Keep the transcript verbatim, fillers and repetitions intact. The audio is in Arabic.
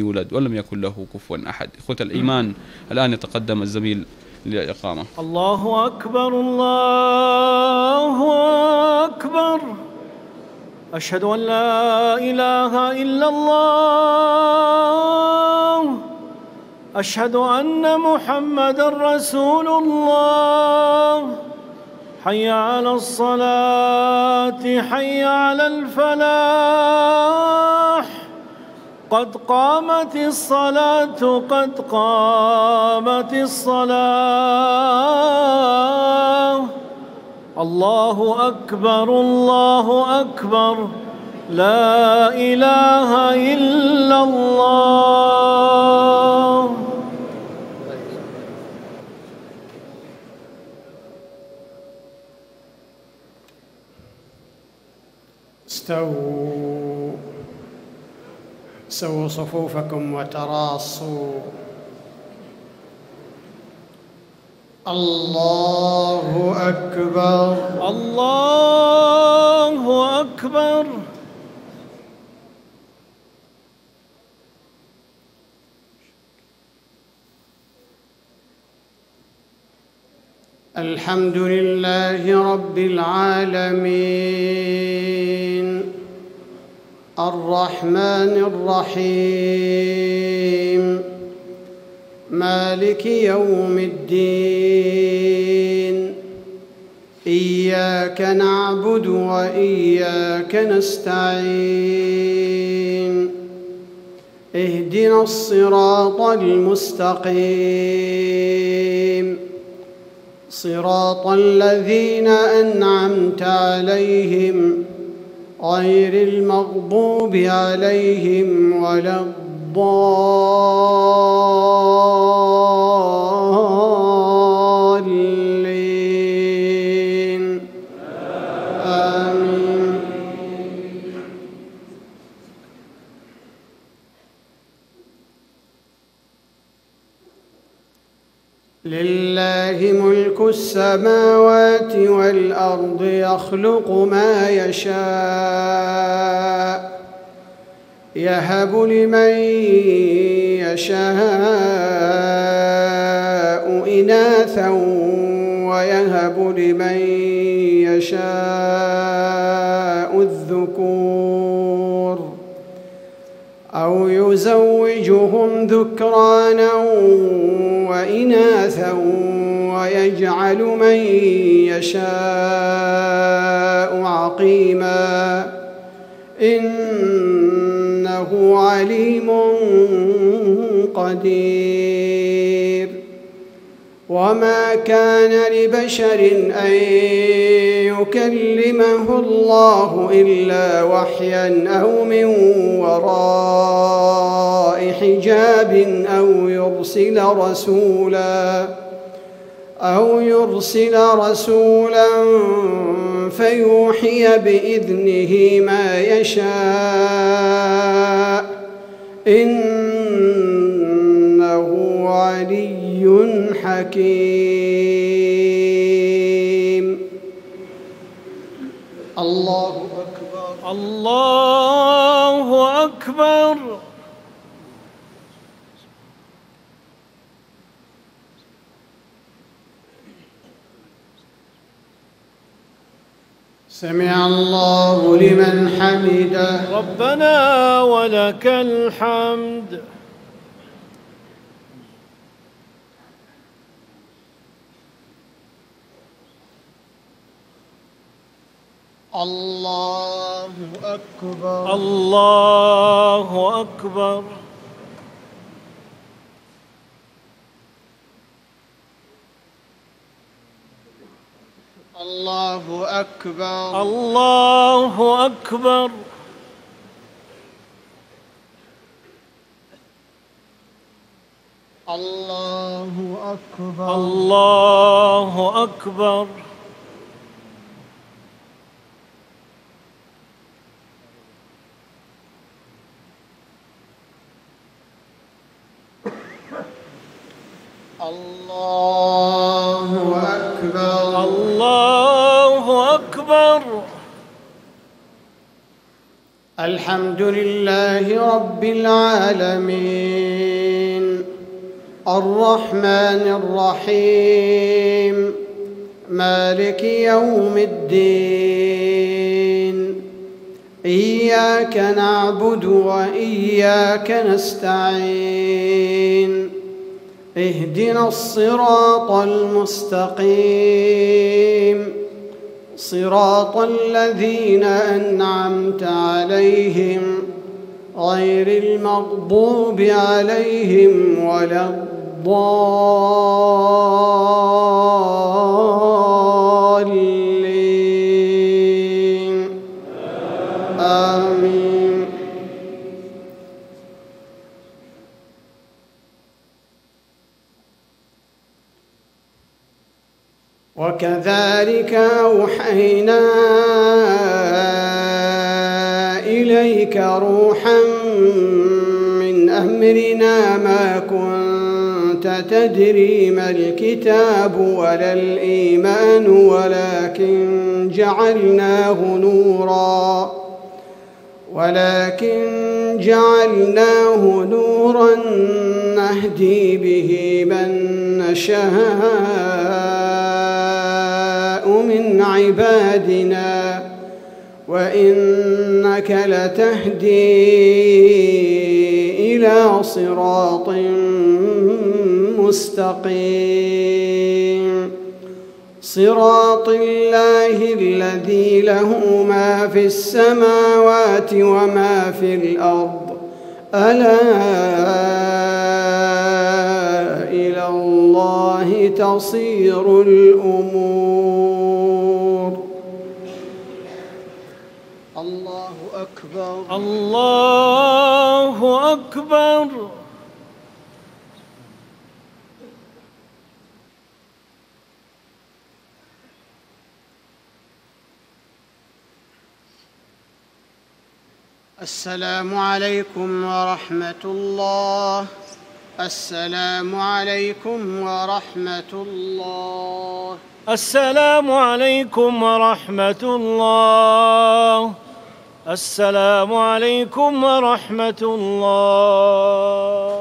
يولد ولم يكن له كفوا أحد. إخوة الإيمان، الآن يتقدم الزميل للإقامة. الله أكبر الله أكبر. أشهد أن لا إله إلا الله. أشهد أن محمدًا رسول الله. حي على الصلاة، حي على الفلاح. قد قامت الصلاة، قد قامت الصلاة. الله أكبر الله أكبر. لا إله إلا الله. استووا سووا صفوفكم وتراصوا. الله أكبر الله أكبر. الحمد لله رب العالمين، الرحمن الرحيم، مالك يوم الدين. إياك نعبد وإياك نستعين. اهدنا الصراط المستقيم، صراط الذين أنعمت عليهم غير المغضوب عليهم ولا الضالين. آمين. لله ملك السماوات والأرض، يخلق ما يشاء. يهب لمن يشاء إناثا ويهب لمن يشاء الذكور، أو يزوجهم ذكرانا وإناثا ويجعل من يشاء عقيما. إنه عليم قدير. وما كان لبشر أن يكلمه الله إلا وحيا أو من وراء حجاب، أو يرسل رسولا أو يرسل رسولا فيوحي بإذنه ما يشاء. إنه علي حكيم. الله أكبر الله أكبر. سمع الله لمن حمده. ربنا ولك الحمد. الله أكبر الله أكبر. الله أكبر الله أكبر. الله أكبر الله أكبر. الله أكبر الله أكبر. الحمد الحمد لله رب العالمين الرحمن الرحيم مالك يوم الدين إياك نعبد وإياك نستعين اهدنا الصراط المستقيم صراط الذين أنعمت عليهم غير المغضوب عليهم ولا الضالين آمين. وكذلك أوحينا إليك روحا من أمرنا ما كنت تدري ما الكتاب ولا الإيمان ولكن جعلناه نورا ولكن جعلناه نورا نهدي به من نشاء من عبادنا وإنك لتهدي إلى صراط مستقيم صراط الله الذي له ما في السماوات وما في الأرض ألا إلى الله تصير الأمور. الله أكبر الله أكبر. السلام عليكم ورحمة الله. السلام عليكم ورحمة الله. السلام عليكم ورحمة الله. السلام عليكم ورحمة الله.